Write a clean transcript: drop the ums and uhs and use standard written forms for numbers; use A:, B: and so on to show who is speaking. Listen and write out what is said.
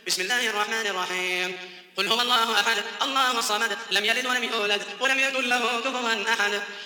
A: بسم الله الرحمن الرحيم. قل هو الله أحد الله الصمد لم يلد ولم يولد ولم يكن له كفوا أحد.